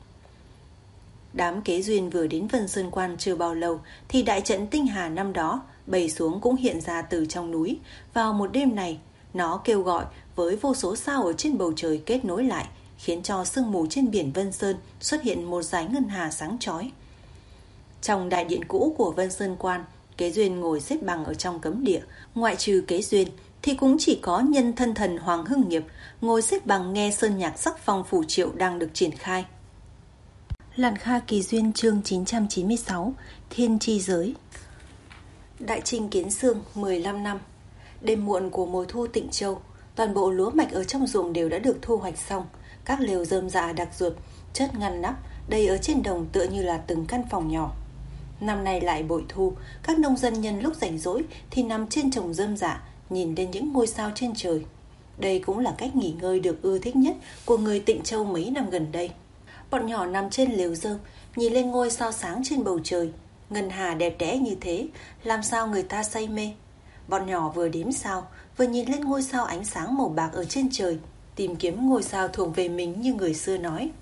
Đám Kế Duyên vừa đến Vân Sơn Quan chưa bao lâu thì đại trận tinh hà năm đó bày xuống cũng hiện ra từ trong núi. Vào một đêm này, nó kêu gọi với vô số sao ở trên bầu trời kết nối lại, khiến cho sương mù trên biển Vân Sơn xuất hiện một dải ngân hà sáng chói. Trong đại điện cũ của Vân Sơn Quan, Kế Duyên ngồi xếp bằng ở trong cấm địa. Ngoại trừ Kế Duyên thì cũng chỉ có nhân thân thần Hoàng Hưng Nghiệp ngồi xếp bằng nghe sơn nhạc sắc phong phù triệu đang được triển khai. Làn Kha Kỳ Duyên chương chín trăm chín mươi sáu, Thiên Chi Giới. Đại trình kiến sương mười lăm năm. Đêm muộn của mùa thu Tịnh Châu, toàn bộ lúa mạch ở trong ruộng đều đã được thu hoạch xong. Các lều rơm rạ đặc ruột, chất ngăn nắp, đầy ở trên đồng tựa như là từng căn phòng nhỏ. Năm nay lại bội thu, các nông dân nhân lúc rảnh rỗi thì nằm trên chồng rơm rạ, nhìn lên những ngôi sao trên trời. Đây cũng là cách nghỉ ngơi được ưa thích nhất của người Tịnh Châu mấy năm gần đây. Bọn nhỏ nằm trên lều rơm, nhìn lên ngôi sao sáng trên bầu trời. Ngân hà đẹp đẽ như thế, làm sao người ta say mê. Bọn nhỏ vừa đếm sao, vừa nhìn lên ngôi sao ánh sáng màu bạc ở trên trời, tìm kiếm ngôi sao thuộc về mình như người xưa nói.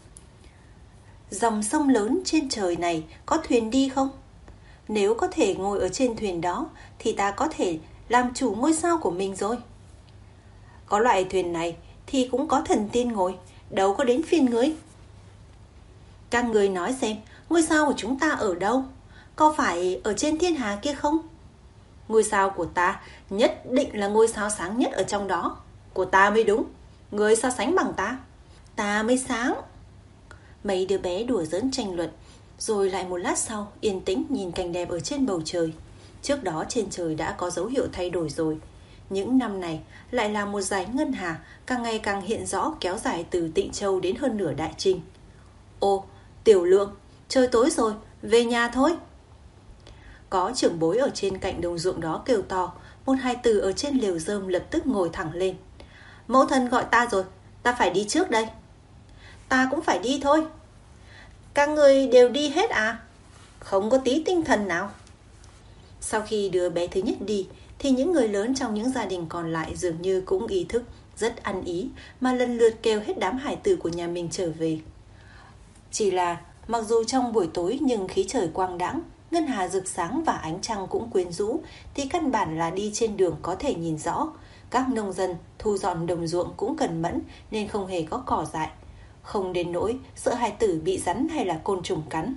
Dòng sông lớn trên trời này có thuyền đi không? Nếu có thể ngồi ở trên thuyền đó thì ta có thể làm chủ ngôi sao của mình rồi. Có loại thuyền này thì cũng có thần tiên ngồi, đâu có đến phiên ngươi. Các người nói xem, ngôi sao của chúng ta ở đâu? Có phải ở trên thiên hà kia không? Ngôi sao của ta nhất định là ngôi sao sáng nhất ở trong đó. Của ta mới đúng. Người so sánh bằng ta. Ta mới sáng. Mấy đứa bé đùa giỡn tranh luận. Rồi lại một lát sau yên tĩnh nhìn cảnh đẹp ở trên bầu trời. Trước đó trên trời đã có dấu hiệu thay đổi rồi. Những năm này lại là một dải ngân hà càng ngày càng hiện rõ, kéo dài từ Tịnh Châu đến hơn nửa Đại Trình. Ô, Tiểu Lượng, trời tối rồi, về nhà thôi. Có trưởng bối ở trên cạnh đồng ruộng đó kêu to. Một hài tử ở trên lều rơm lập tức ngồi thẳng lên. Mẫu thân gọi ta rồi, ta phải đi trước đây. Ta cũng phải đi thôi. Các người đều đi hết à? Không có tí tinh thần nào. Sau khi đứa bé thứ nhất đi thì những người lớn trong những gia đình còn lại dường như cũng ý thức rất ăn ý mà lần lượt kêu hết đám hải tử của nhà mình trở về. Chỉ là mặc dù trong buổi tối nhưng khí trời quang đãng, ngân hà rực sáng và ánh trăng cũng quyến rũ, thì căn bản là đi trên đường có thể nhìn rõ. Các nông dân thu dọn đồng ruộng cũng cần mẫn nên không hề có cỏ dại, không đến nỗi sợ hài tử bị rắn hay là côn trùng cắn.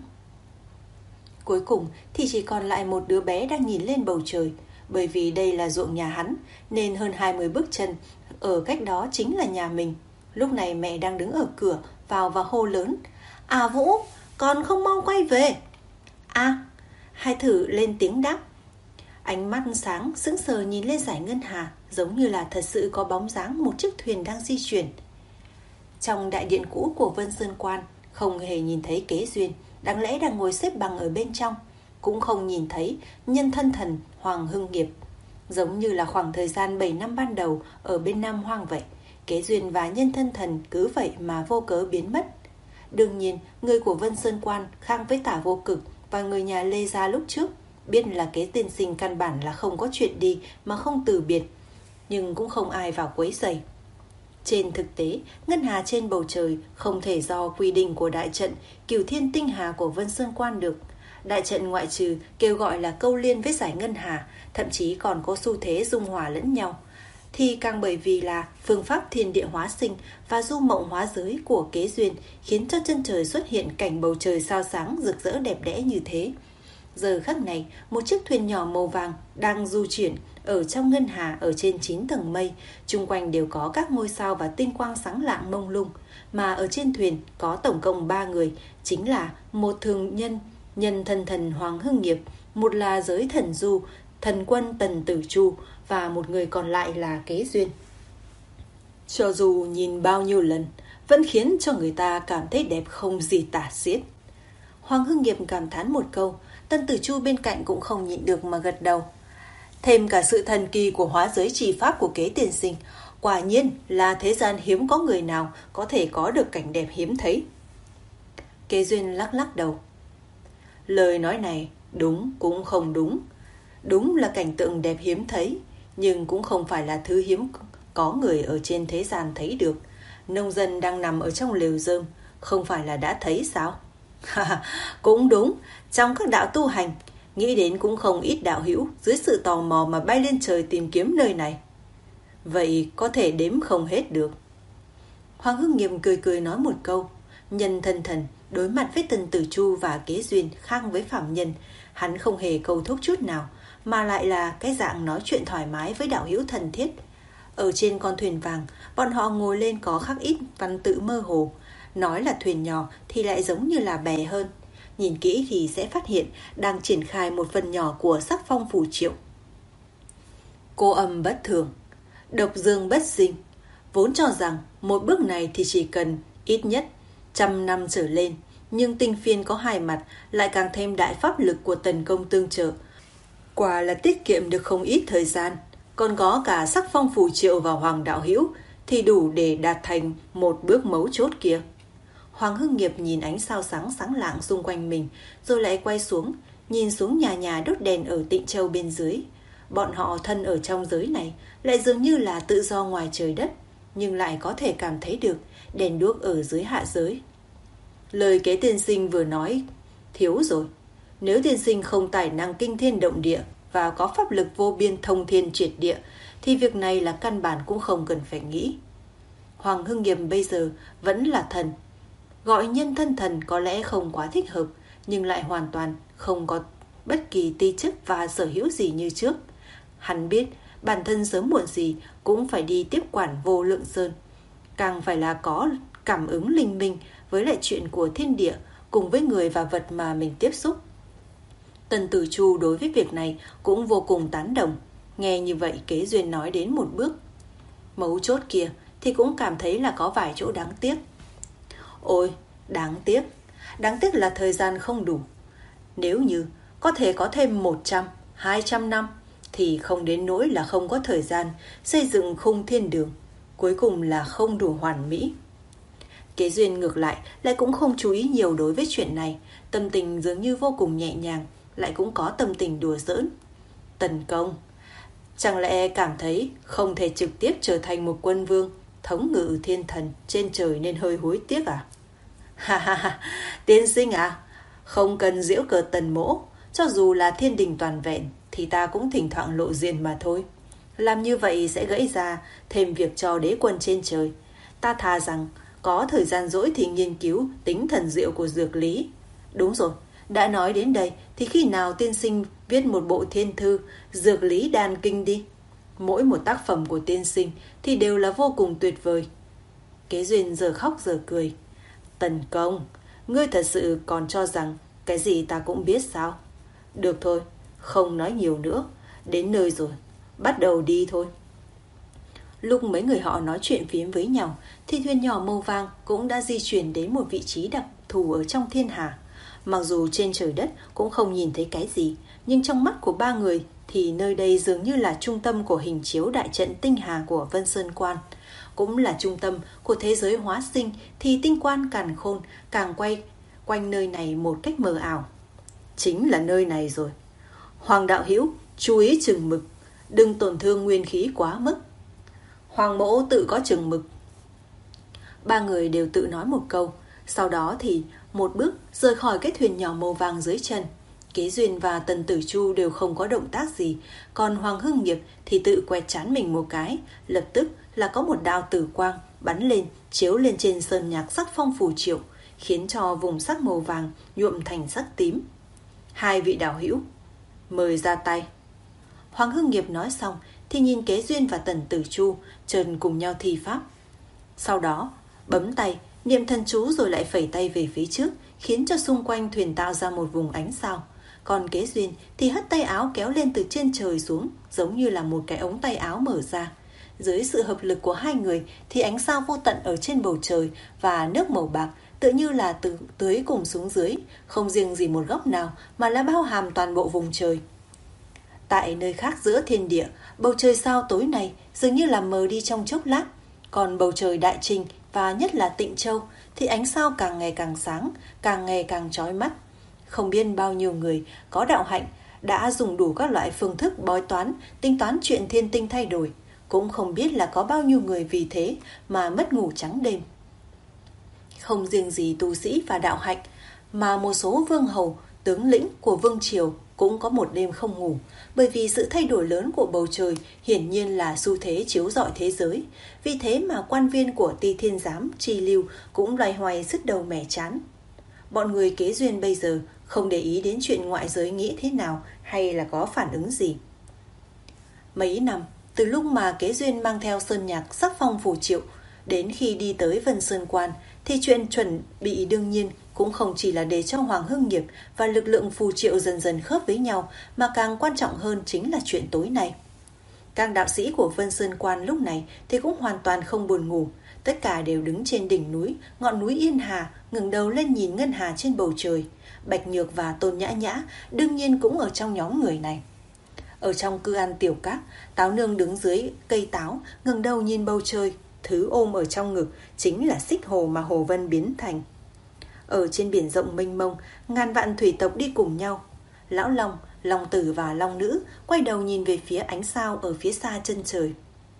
Cuối cùng thì chỉ còn lại một đứa bé đang nhìn lên bầu trời. Bởi vì đây là ruộng nhà hắn nên hơn hai mươi bước chân ở cách đó chính là nhà mình. Lúc này mẹ đang đứng ở cửa vào và hô lớn: "À Vũ, con không mau quay về?" "À," hai thử lên tiếng đáp. Ánh mắt sáng sững sờ nhìn lên dải ngân hà, giống như là thật sự có bóng dáng một chiếc thuyền đang di chuyển. Trong đại điện cũ của Vân Sơn Quan không hề nhìn thấy Kế Duyên, đáng lẽ đang ngồi xếp bằng ở bên trong. Cũng không nhìn thấy nhân thân thần Hoàng Hưng Nghiệp. Giống như là khoảng thời gian bảy năm ban đầu ở bên Nam Hoang vậy, Kế Duyên và nhân thân thần cứ vậy mà vô cớ biến mất. Đương nhiên, người của Vân Sơn Quan khác với Tả Vô Cực và người nhà Lê Gia lúc trước, biết là Kế tiên sinh căn bản là không có chuyện đi mà không từ biệt, nhưng cũng không ai vào quấy rầy. Trên thực tế, ngân hà trên bầu trời không thể do quy định của đại trận Cửu Thiên Tinh Hà của Vân Sơn Quan được. Đại trận ngoại trừ kêu gọi là câu liên với giải ngân hà, thậm chí còn có xu thế dung hòa lẫn nhau, thì càng bởi vì là phương pháp thiên địa hóa sinh và du mộng hóa giới của Kế Duyên khiến cho chân trời xuất hiện cảnh bầu trời sao sáng rực rỡ đẹp đẽ như thế. Giờ khắc này, một chiếc thuyền nhỏ màu vàng đang du chuyển ở trong ngân hà ở trên chín tầng mây, chung quanh đều có các ngôi sao và tinh quang sáng lạng mông lung, mà ở trên thuyền có tổng cộng ba người, chính là một thường nhân, nhân thân thần Hoàng Hưng Nghiệp, một là giới thần du, thần quân Tần Tử Chu và một người còn lại là Kế Duyên. Cho dù nhìn bao nhiêu lần, vẫn khiến cho người ta cảm thấy đẹp không gì tả xiết. Hoàng Hưng Nghiệp cảm thán một câu, Tần Tử Chu bên cạnh cũng không nhịn được mà gật đầu. Thêm cả sự thần kỳ của hóa giới trì pháp của Kế tiên sinh, quả nhiên là thế gian hiếm có người nào có thể có được cảnh đẹp hiếm thấy. Kế Duyên lắc lắc đầu. Lời nói này đúng cũng không đúng. Đúng là cảnh tượng đẹp hiếm thấy, nhưng cũng không phải là thứ hiếm có người ở trên thế gian thấy được. Nông dân đang nằm ở trong lều rơm, không phải là đã thấy sao? Cũng đúng, trong các đạo tu hành, nghĩ đến cũng không ít đạo hữu dưới sự tò mò mà bay lên trời tìm kiếm nơi này. Vậy có thể đếm không hết được. Hoàng Hưng Nghiệp cười cười nói một câu. Nhân thân thần đối mặt với Tần Tử Chu và Kế Duyên khác với phạm nhân, hắn không hề câu thúc chút nào, mà lại là cái dạng nói chuyện thoải mái với đạo hữu thân thiết. Ở trên con thuyền vàng, bọn họ ngồi lên có khắc ít văn tự mơ hồ. Nói là thuyền nhỏ thì lại giống như là bè hơn. Nhìn kỹ thì sẽ phát hiện đang triển khai một phần nhỏ của sắc phong phù triệu. Cô âm bất thường, độc dương bất sinh. Vốn cho rằng một bước này thì chỉ cần ít nhất trăm năm trở lên, nhưng tinh phiên có hai mặt, lại càng thêm đại pháp lực của tần công tương trợ. Quả là tiết kiệm được không ít thời gian. Còn có cả sắc phong phù triệu và Hoàng đạo hữu thì đủ để đạt thành một bước mấu chốt kia. Hoàng Hưng Nghiệp nhìn ánh sao sáng sáng lạng xung quanh mình, rồi lại quay xuống, nhìn xuống nhà nhà đốt đèn ở Tịnh Châu bên dưới. Bọn họ thân ở trong giới này, lại dường như là tự do ngoài trời đất, nhưng lại có thể cảm thấy được đèn đuốc ở dưới hạ giới. Lời Kế tiên sinh vừa nói thiếu rồi. Nếu tiên sinh không tài năng kinh thiên động địa và có pháp lực vô biên thông thiên triệt địa, thì việc này là căn bản cũng không cần phải nghĩ. Hoàng Hưng Nghiệp bây giờ vẫn là thần. Gọi nhân thân thần có lẽ không quá thích hợp, nhưng lại hoàn toàn không có bất kỳ ti chức và sở hữu gì như trước. Hắn biết bản thân sớm muộn gì cũng phải đi tiếp quản Vô Lượng Sơn, càng phải là có cảm ứng linh minh với lại chuyện của thiên địa cùng với người và vật mà mình tiếp xúc. Tần Tử Chu đối với việc này cũng vô cùng tán đồng. Nghe như vậy, Kế Duyên nói đến một bước mấu chốt kia thì cũng cảm thấy là có vài chỗ đáng tiếc. Ôi, đáng tiếc. Đáng tiếc là thời gian không đủ. Nếu như có thể có thêm một trăm, hai trăm năm thì không đến nỗi là không có thời gian xây dựng khung thiên đường. Cuối cùng là không đủ hoàn mỹ. Kế Duyên ngược lại lại cũng không chú ý nhiều đối với chuyện này. Tâm tình dường như vô cùng nhẹ nhàng, lại cũng có tâm tình đùa giỡn. Tần công, chẳng lẽ cảm thấy không thể trực tiếp trở thành một quân vương thống ngự thiên thần trên trời nên hơi hối tiếc à? Ha ha ha, tiên sinh à, không cần giễu cợt Tần mỗ, cho dù là thiên đình toàn vẹn thì ta cũng thỉnh thoảng lộ diện mà thôi. Làm như vậy sẽ gãy ra thêm việc cho đế quân trên trời. Ta thà rằng có thời gian rỗi thì nghiên cứu tính thần diệu của dược lý. Đúng rồi, đã nói đến đây thì khi nào tiên sinh viết một bộ thiên thư Dược lý đan kinh đi. Mỗi một tác phẩm của tiên sinh thì đều là vô cùng tuyệt vời. Kế Duyên giờ khóc giờ cười. Tần công, ngươi thật sự còn cho rằng cái gì ta cũng biết sao? Được thôi, không nói nhiều nữa. Đến nơi rồi, bắt đầu đi thôi. Lúc mấy người họ nói chuyện phiếm với nhau thì thuyền nhỏ màu vàng cũng đã di chuyển đến một vị trí đặc thù ở trong thiên hà. Mặc dù trên trời đất cũng không nhìn thấy cái gì, nhưng trong mắt của ba người thì nơi đây dường như là trung tâm của hình chiếu đại trận tinh hà của Vân Sơn Quan. Cũng là trung tâm của thế giới hóa sinh thì tinh quan càn khôn càng quay quanh nơi này một cách mờ ảo. Chính là nơi này rồi. Hoàng đạo hữu, chú ý chừng mực, đừng tổn thương nguyên khí quá mức. Hoàng mỗ tự có chừng mực. Ba người đều tự nói một câu, sau đó thì một bước rời khỏi cái thuyền nhỏ màu vàng dưới chân. Kế Duyên và Tần Tử Chu đều không có động tác gì, còn Hoàng Hưng Nghiệp thì tự quẹt trán mình một cái, lập tức là có một đạo tử quang bắn lên, chiếu lên trên sơn nhạc sắc phong phù triệu, khiến cho vùng sắc màu vàng nhuộm thành sắc tím. Hai vị đạo hữu, mời ra tay. Hoàng Hưng Nghiệp nói xong thì nhìn Kế Duyên và Tần Tử Chu trần cùng nhau thi pháp. Sau đó bấm tay niệm thần chú rồi lại phẩy tay về phía trước, khiến cho xung quanh thuyền tạo ra một vùng ánh sao. Còn Kế Duyên thì hất tay áo kéo lên từ trên trời xuống, giống như là một cái ống tay áo mở ra. Dưới sự hợp lực của hai người thì ánh sao vô tận ở trên bầu trời và nước màu bạc tự như là từ tưới cùng xuống dưới, không riêng gì một góc nào mà là bao hàm toàn bộ vùng trời. Tại nơi khác giữa thiên địa, bầu trời sao tối này dường như là mờ đi trong chốc lát. Còn bầu trời Đại Trình và nhất là Tịnh Châu thì ánh sao càng ngày càng sáng, càng ngày càng chói mắt. Không biết bao nhiêu người có đạo hạnh đã dùng đủ các loại phương thức bói toán, tính toán chuyện thiên tinh thay đổi. Cũng không biết là có bao nhiêu người vì thế mà mất ngủ trắng đêm. Không riêng gì tu sĩ và đạo hạnh, mà một số vương hầu, tướng lĩnh của vương triều cũng có một đêm không ngủ, bởi vì sự thay đổi lớn của bầu trời hiển nhiên là xu thế chiếu rọi thế giới. Vì thế mà quan viên của Ti Thiên Giám, Chi Lưu cũng loay hoay sứt đầu mẻ chán. Bọn người Kế Duyên bây giờ không để ý đến chuyện ngoại giới nghĩ thế nào hay là có phản ứng gì. Mấy năm, từ lúc mà Kế Duyên mang theo sơn nhạc sắc phong phù triệu đến khi đi tới Vân Sơn Quan thì chuyện chuẩn bị đương nhiên cũng không chỉ là để cho Hoàng Hưng Nghiệp và lực lượng phù triệu dần dần khớp với nhau, mà càng quan trọng hơn chính là chuyện tối nay. Các đạo sĩ của Vân Sơn Quan lúc này thì cũng hoàn toàn không buồn ngủ. Tất cả đều đứng trên đỉnh núi, ngọn núi Yên Hà, ngẩng đầu lên nhìn ngân hà trên bầu trời. Bạch Nhược và Tôn Nhã Nhã đương nhiên cũng ở trong nhóm người này. Ở trong cư ăn tiểu các, Táo Nương đứng dưới cây táo, ngẩng đầu nhìn bầu trời. Thứ ôm ở trong ngực chính là xích hồ mà Hồ Vân biến thành. Ở trên biển rộng mênh mông, ngàn vạn thủy tộc đi cùng nhau. Lão Long, Long Tử và Long Nữ quay đầu nhìn về phía ánh sao ở phía xa chân trời.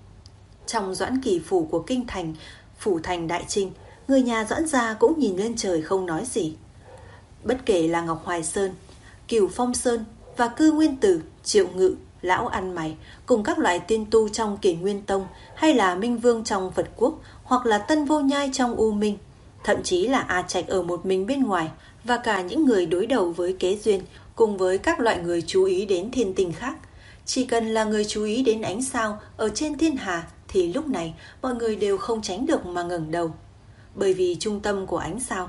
Trong Doãn Kỳ phủ của kinh thành, phủ thành Đại Trinh, người nhà Doãn gia cũng nhìn lên trời không nói gì. Bất kể là Ngọc Hoài Sơn, Cửu Phong Sơn và Cư Nguyên Tử, Triệu Ngự, Lão Ăn Mày cùng các loại tiên tu trong Kỷ Nguyên Tông, hay là Minh Vương trong Phật Quốc, hoặc là Tân Vô Nhai trong U Minh, thậm chí là A Trạch ở một mình bên ngoài, và cả những người đối đầu với Kế Duyên cùng với các loại người chú ý đến thiên tinh khác. Chỉ cần là người chú ý đến ánh sao ở trên thiên hà thì lúc này mọi người đều không tránh được mà ngẩng đầu, bởi vì trung tâm của ánh sao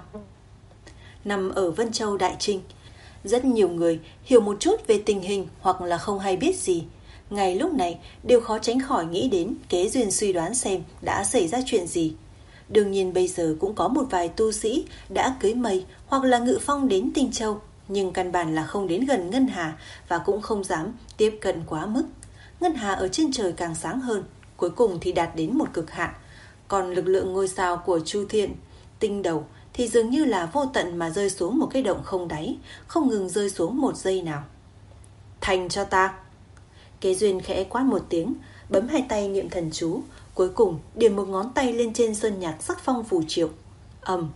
nằm ở Vân Châu Đại Trinh. Rất nhiều người hiểu một chút về tình hình hoặc là không hay biết gì, ngay lúc này đều khó tránh khỏi nghĩ đến Kế Duyên suy đoán xem đã xảy ra chuyện gì. Đương nhiên bây giờ cũng có một vài tu sĩ đã cưới mây hoặc là ngự phong đến Tinh Châu, nhưng căn bản là không đến gần ngân hà và cũng không dám tiếp cận quá mức. Ngân hà ở trên trời càng sáng hơn, cuối cùng thì đạt đến một cực hạn. Còn lực lượng ngôi sao của Chu Thiên, Tinh Đầu thì dường như là vô tận mà rơi xuống một cái động không đáy, không ngừng rơi xuống một giây nào. Thành cho ta! Kế Duyên khẽ quát một tiếng, bấm hai tay niệm thần chú, cuối cùng điểm một ngón tay lên trên sơn nhạc sắc phong phù triệu. Ầm,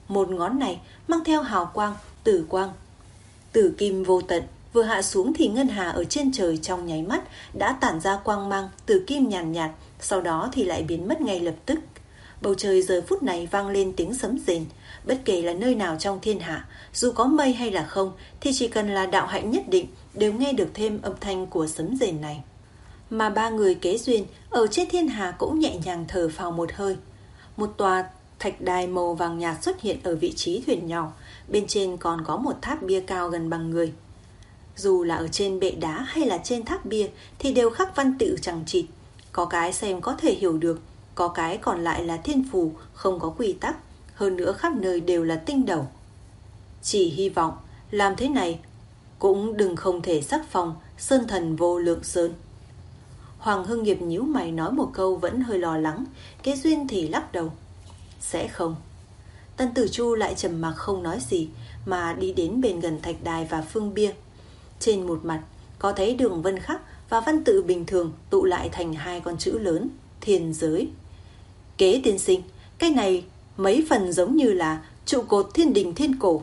một ngón này mang theo hào quang, tử quang. Tử kim vô tận, vừa hạ xuống thì ngân hà ở trên trời trong nháy mắt đã tản ra quang mang tử kim nhàn nhạt, nhạt, sau đó thì lại biến mất ngay lập tức. Bầu trời giờ phút này vang lên tiếng sấm rền. Bất kể là nơi nào trong thiên hạ, dù có mây hay là không, thì chỉ cần là đạo hạnh nhất định đều nghe được thêm âm thanh của sấm rền này. Mà ba người kế duyên ở trên thiên hà cũng nhẹ nhàng thở phào một hơi. Một tòa thạch đài màu vàng nhạt xuất hiện ở vị trí thuyền nhỏ, bên trên còn có một tháp bia cao gần bằng người. Dù là ở trên bệ đá hay là trên tháp bia thì đều khắc văn tự chằng chịt, có cái xem có thể hiểu được, có cái còn lại là thiên phù, không có quy tắc, hơn nữa khắp nơi đều là tinh đầu. Chỉ hy vọng làm thế này cũng đừng không thể sắc phong sơn thần vô lượng sơn. Hoàng Hưng Nghiệp nhíu mày nói một câu vẫn hơi lo lắng, Kế Duyên thì lắc đầu. Sẽ không. Tân Tử Chu lại trầm mặc không nói gì, mà đi đến bên gần thạch đài và phương bia. Trên một mặt có thấy đường vân khắc và văn tự bình thường tụ lại thành hai con chữ lớn, thiên giới. Kế tiên sinh, cái này mấy phần giống như là trụ cột thiên đình thiên cổ.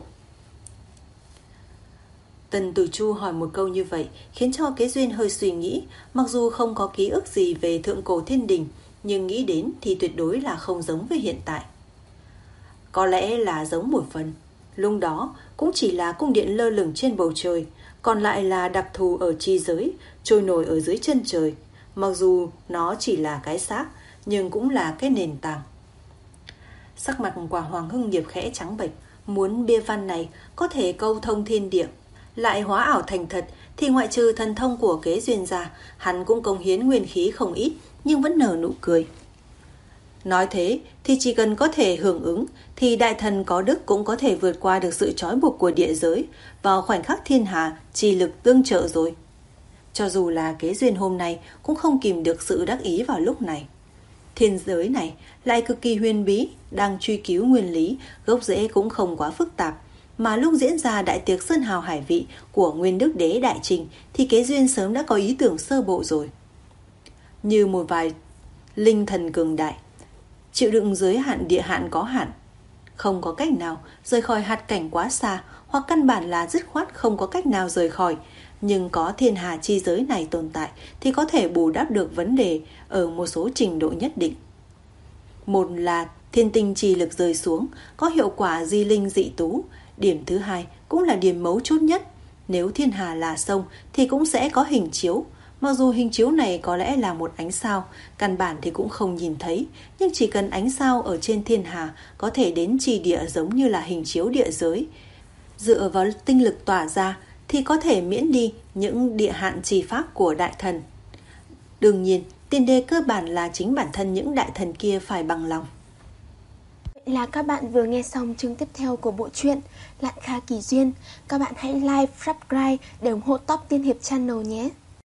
Tần Tử Chu hỏi một câu như vậy khiến cho Kế Duyên hơi suy nghĩ. Mặc dù không có ký ức gì về thượng cổ thiên đình, nhưng nghĩ đến thì tuyệt đối là không giống với hiện tại. Có lẽ là giống một phần. Lúc đó cũng chỉ là cung điện lơ lửng trên bầu trời, còn lại là đặc thù ở chi giới, trôi nổi ở dưới chân trời. Mặc dù nó chỉ là cái xác, nhưng cũng là cái nền tảng. Sắc mặt của Hoàng Hưng Nghiệp khẽ trắng bệch, muốn bia văn này có thể câu thông thiên địa, lại hóa ảo thành thật, thì ngoại trừ thần thông của Kế Duyên ra, hắn cũng cống hiến nguyên khí không ít, nhưng vẫn nở nụ cười. Nói thế thì chỉ cần có thể hưởng ứng, thì đại thần có đức cũng có thể vượt qua được sự trói buộc của địa giới, vào khoảnh khắc thiên hà trì lực tương trợ rồi. Cho dù là Kế Duyên hôm nay cũng không kìm được sự đắc ý vào lúc này. Thiên giới này lại cực kỳ huyền bí, đang truy cứu nguyên lý, gốc rễ cũng không quá phức tạp. Mà lúc diễn ra đại tiệc sơn hào hải vị của Nguyên Đức Đế Đại Trình thì Kế Duyên sớm đã có ý tưởng sơ bộ rồi. Như một vài linh thần cường đại, chịu đựng giới hạn địa hạn có hạn, không có cách nào rời khỏi hạt cảnh quá xa, hoặc căn bản là dứt khoát không có cách nào rời khỏi. Nhưng có thiên hà chi giới này tồn tại thì có thể bù đắp được vấn đề ở một số trình độ nhất định. Một là thiên tinh chi lực rơi xuống, có hiệu quả di linh dị tú. Điểm thứ hai cũng là điểm mấu chốt nhất. Nếu thiên hà là sông thì cũng sẽ có hình chiếu. Mặc dù hình chiếu này có lẽ là một ánh sao, căn bản thì cũng không nhìn thấy, nhưng chỉ cần ánh sao ở trên thiên hà có thể đến trì địa giống như là hình chiếu địa giới. Dựa vào tinh lực tỏa ra thì có thể miễn đi những địa hạn trì pháp của đại thần. Đương nhiên, tiền đề cơ bản là chính bản thân những đại thần kia phải bằng lòng. Vậy là các bạn vừa nghe xong chương tiếp theo của bộ truyện Lạn Kha Kỳ Duyên. Các bạn hãy like, subscribe để ủng hộ Top Tiên Hiệp Channel nhé.